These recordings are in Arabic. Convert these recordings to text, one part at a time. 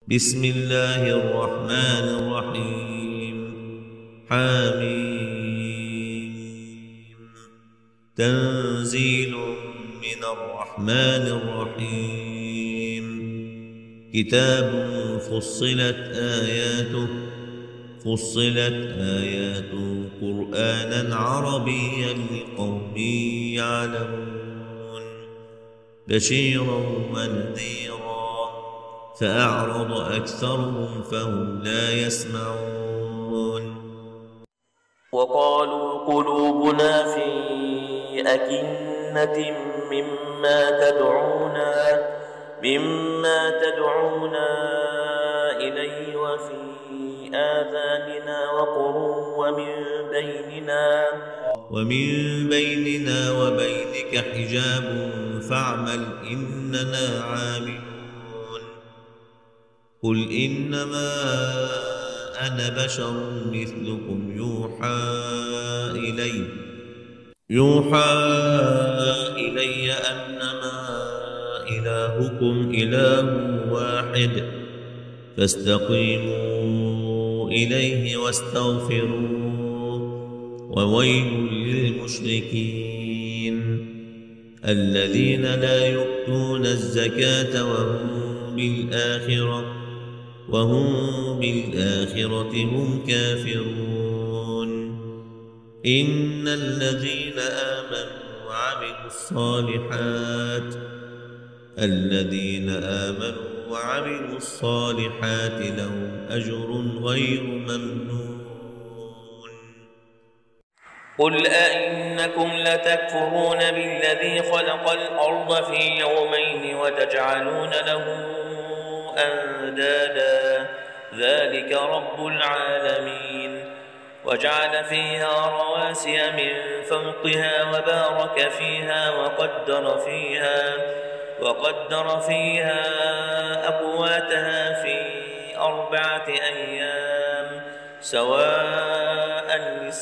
بسم الله الرحمن الرحيم. حميم. تنزيل من الرحمن الرحيم. كتاب فصلت آياته قرآنا عربيا لقوم يعلمون بشيرا ونذيرا فأعرض أكثرهم فهم لا يسمعون. وقالوا قلوبنا في أكنة مما تدعونا إليه وفي آذاننا وقر ومن بيننا وبينك حجاب فاعمل إننا عاملون. قل إنما أنا بشر مثلكم يوحى إلي أنما إلهكم إله واحد فاستقيموا إليه واستغفروه وويل للمشركين الذين لا يؤتون الزكاة وهم بالآخرة هم كافرون. إن الذين آمنوا وعملوا الصالحات لهم أجر غير ممنون. قل أئنكم لتكفرون بالذي خلق الأرض في يومين وتجعلون له أندادا ذلك رب العالمين. وجعل فيها رواسي من فوقها وبارك فيها وقدر فيها أقواتها في 4 أيام سواء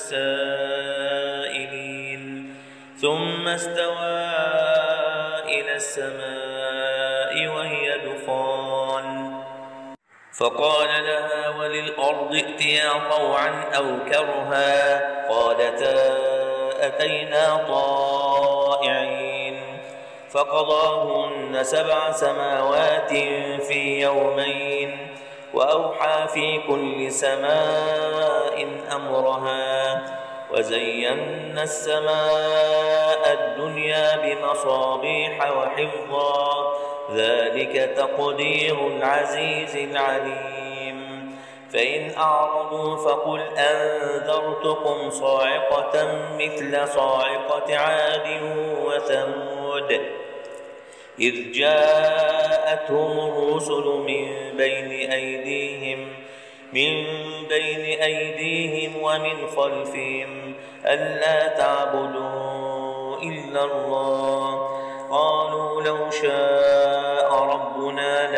للسائلين. ثم استوى إلى السماء وهي دخان فقال لها وللأرض ائتيا طوعا أو كرها قالتا أتينا طائعين. فقضاهن 7 سماوات في يومين وأوحى في كل سماء أمرها وزينا السماء الدنيا بمصابيح وحفظا ذلك تقدير العزيز العليم. فإن أعرضوا فقل أنذرتكم صاعقة مثل صاعقة عاد وثمود إذ جاءتهم الرسل من بين أيديهم ومن خلفهم ألا تعبدوا إلا الله قالوا لو شاء ربنا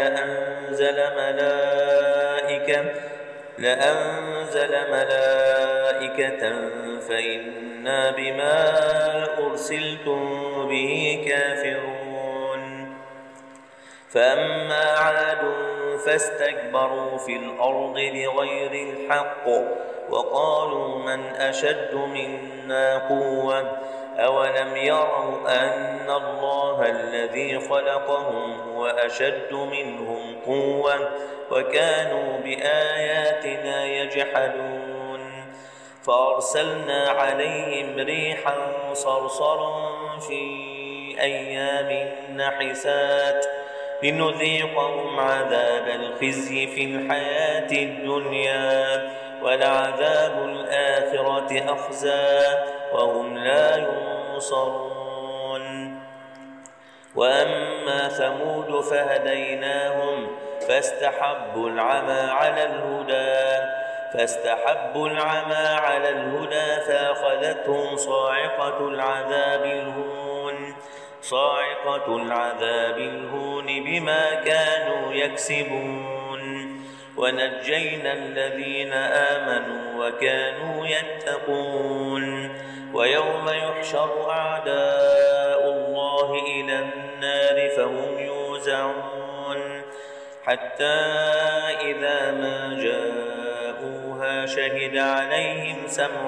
لأنزل ملائكة فإنا بما أرسلتم به كافرون. فأما عاد فاستكبروا في الأرض بغير الحق وقالوا من أشد منا قوة أولم يروا أن الله الذي خلقهم هو أشد منهم قوة وكانوا بآياتنا يجحدون. فأرسلنا عليهم ريحا صرصرا في أيام نحسات لنذيقهم عذاب الخزي في الحياة الدنيا ولعذاب الآخرة أخزى وهم لا ينصرون. وأما ثمود فهديناهم فاستحبوا العمى على الهدى فأخذتهم صاعقة العذاب الهون بما كانوا يكسبون. ونجينا الذين آمنوا وكانوا يتقون. ويوم يحشر أعداء الله إلى النار فهم يوزعون حتى إذا ما جاءوها شهد عليهم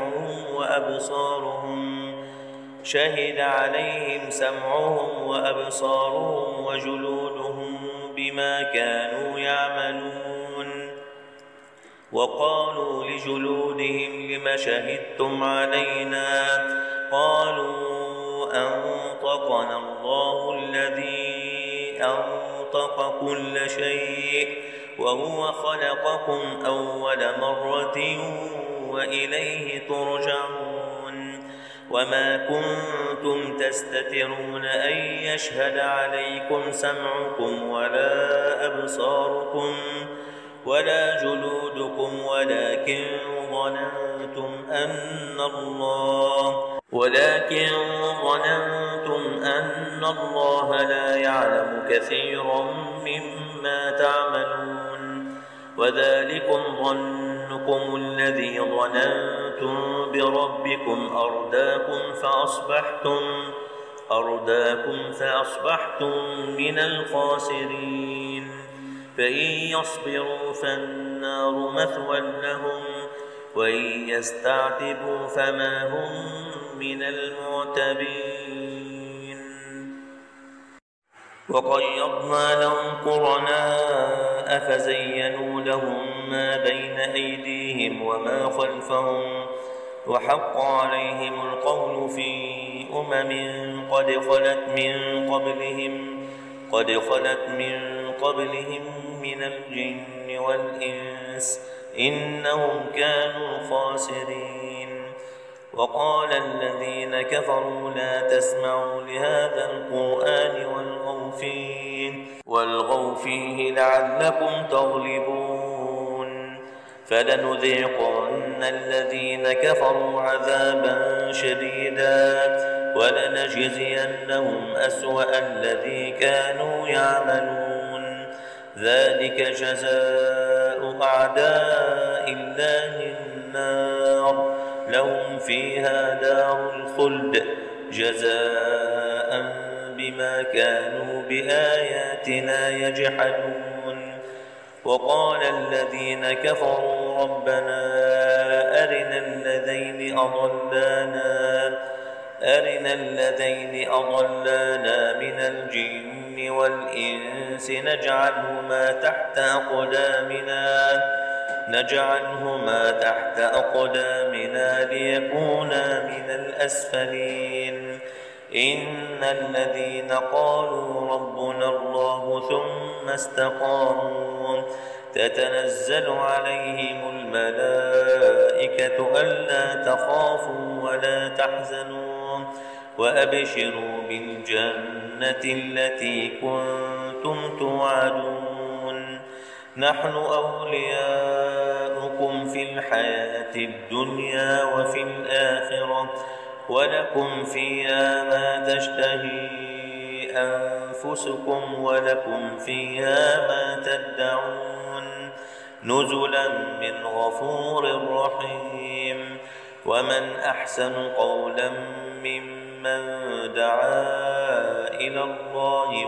سمعهم وأبصارهم وجلودهم بما كانوا يعملون. وقالوا لجلودهم لم شهدتم علينا؟ قالوا أنطقنا الله الذي أنطق كل شيء وهو خلقكم أول مرة وإليه ترجعون. وما كنتم تستترون أن يشهد عليكم سمعكم ولا أبصاركم ولا جلودكم ولكن ظننتم أن الله لا يعلم كثيرا مما تعملون. وذلكم ظنكم الذي ظننتم بربكم أرداكم فأصبحتم من الخاسرين. فإن يصبروا فالنار مثوى لهم وإن يستعتبوا فما هم من المعتبين. وقيضنا لهم قرناء فزينوا لهم ما بين أيديهم وما خلفهم وحق عليهم القول في قد خلت من قبلهم من الجن والإنس إنهم كانوا خاسرين. وقال الذين كفروا لا تسمعوا لهذا القرآن والغوا فيه لعلكم تغلبون. فلنذيقن الذين كفروا عذابا شديدا ولنجزينهم أسوأ الذي كانوا يعملون. ذلك جزاء أعداء الله النار لهم فيها دار الخلد جزاء بما كانوا بآياتنا يجحدون. وقال الذين كفروا ربنا أرنا الذين أضلانا من الجن والإنس نجعلهما تحت أقدامنا ليكونا من الأسفلين. إن الذين قالوا ربنا الله ثم استقاموا تتنزل عليهم الملائكة ألا تخافوا ولا تحزنوا وأبشروا بالجنة التي كنتم توعدون. نحن أولياؤكم في الحياة الدنيا وفي الآخرة ولكم فيها ما تشتهي أنفسكم ولكم فيها ما تدعون نزلا من غفور رحيم. ومن أحسن قولا ممن دعا إلى الله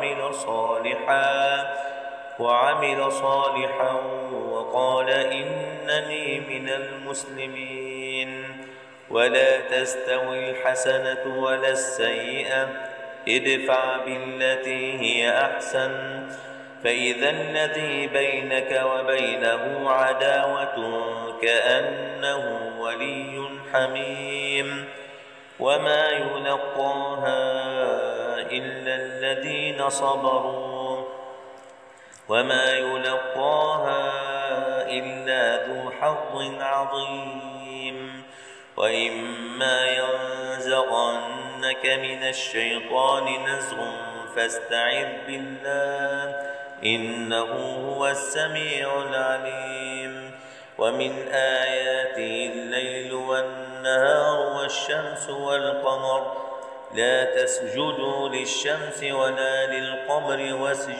وعمل صالحا وقال إنني من المسلمين. ولا تستوي الحسنة ولا السيئة ادفع بالتي هي أحسن فإذا الذي بينك وبينه عداوة كأنه ولي حميم. وما يلقاها إلا الذين صبروا وما يلقاها إلا ذو حظ عظيم. وإما ينزغنك من الشيطان نزغ فاستعذ بالله إنه هو السميع العليم. ومن آياته الليل والنهار والشمس والقمر لا تسجدوا للشمس ولا للقمر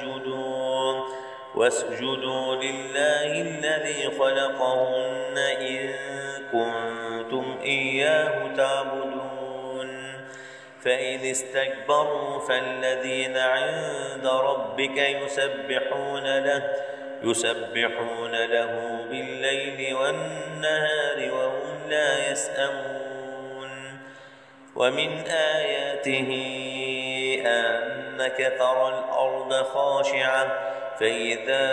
واسجدوا لله الذي خلقهن إن كنتم إياه تعبدون. فإن استكبروا فالذين عند ربك يسبحون له بالليل والنهار وهم لا يسأمون. ومن آياته أنك ترى الأرض خاشعة فإذا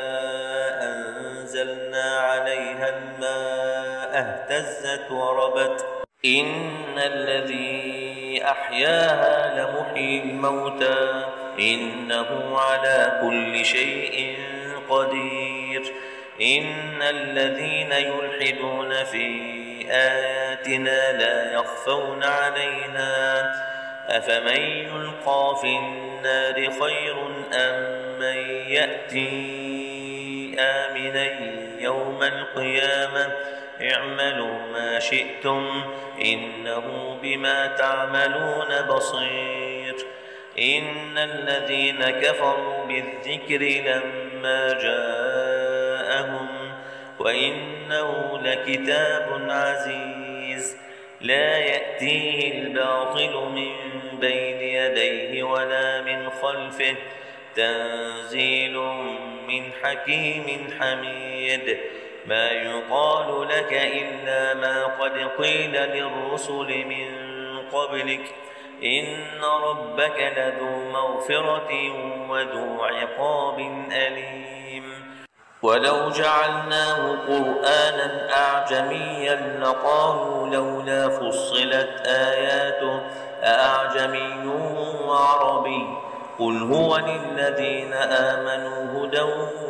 أنزلنا عليها الماء اهتزت وربت إن الذي أحياها لمحيي الموتى إنه على كل شيء قدير. إن الذين يلحدون في آياتنا لا يخفون علينا أفمن يلقى في النار خير أم من يأتي آمنا يوم القيامة اعملوا ما شئتم إنه بما تعملون بصير. إن الذين كفروا بالذكر لما جاءهم وإنه لكتاب عزيز لا يأتيه الباطل من بين يديه ولا من خلفه تنزيل من حكيم حميد. ما يقال لك إلا ما قد قيل للرسل من قبلك إن ربك لذو مغفرة وذو عقاب أليم. ولو جعلناه قرآنا أعجميا لقالوا لولا فصلت آياته أأعجمي وعربي قل هو للذين آمنوا هدى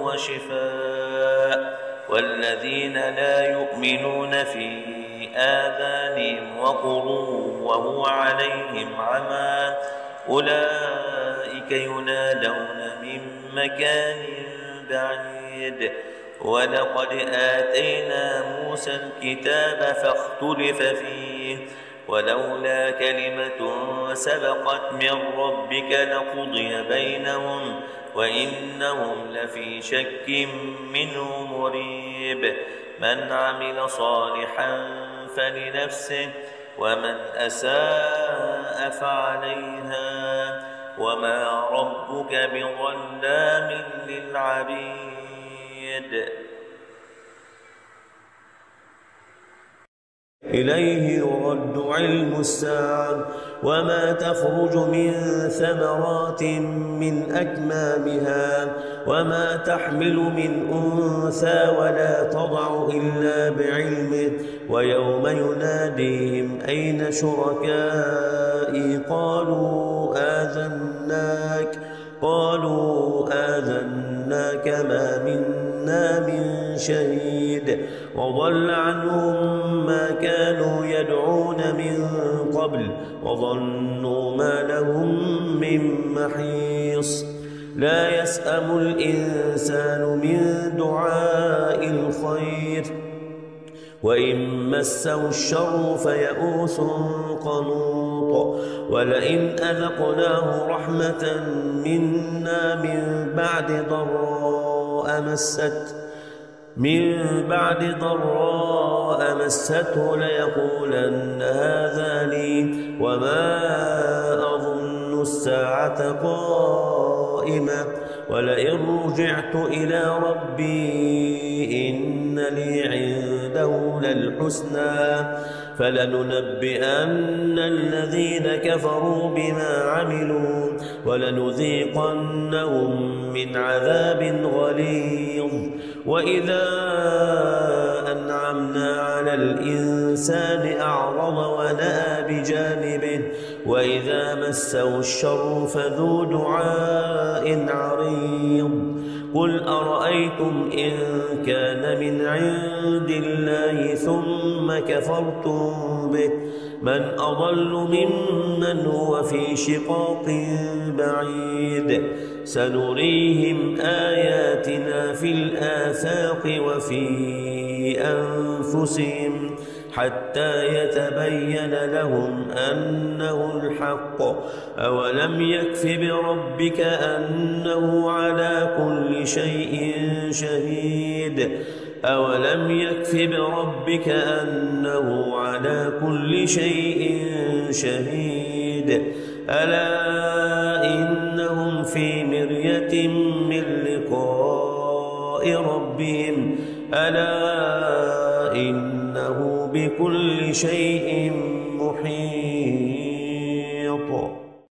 وشفاء والذين لا يؤمنون في آذانهم وقر وهو عليهم عمى أولئك ينادون من مكان بعيد. ولقد آتينا موسى الكتاب فاختلف فيه ولولا كلمة سبقت من ربك لقضي بينهم وإنهم لفي شك منه مريب. من عمل صالحا فلنفسه ومن أساء فعليها وما ربك بظلام للعبيد. إليه يرد علم الساعة وما تخرج من ثمرات من أكمامها وما تحمل من أنثى ولا تضع إلا بعلمه ويوم يناديهم أين شركائي قالوا آذناك ما منا من شهيد وضل عنهم ما كانوا يدعون من قبل وظنوا ما لهم من محيص. لا يسأم الإنسان من دعاء الخير وإن مسه الشر فيئوس قنوط. ولئن أذقناه رحمة منا من بعد ضراء مسته ليقولن هذا لي وما أظن الساعة قائمة ولئن رجعت إلى ربي إن لي عنده للحسنى فلننبئن الذين كفروا بما عملوا ولنذيقنهم من عذاب غليظ. وإذا أنعمنا على الإنسان أعرض ونأى بجانبه وإذا مسه الشر فذو دعاء عريض. قل أرأيتم إن كان من عند الله ثم كفرتم به من أضل ممن هو في شقاق بعيد. سنريهم آياتنا في الآفاق وفي أنفسهم حتى يتبين لهم أنه الحق. أولم يكف بربك أنه على كل شيء شهيد أولم يكف بربك أنه على كل شيء شهيد شديد ألا إنهم في مرية من لقاء ربهم ألا إنه بكل شيء محيط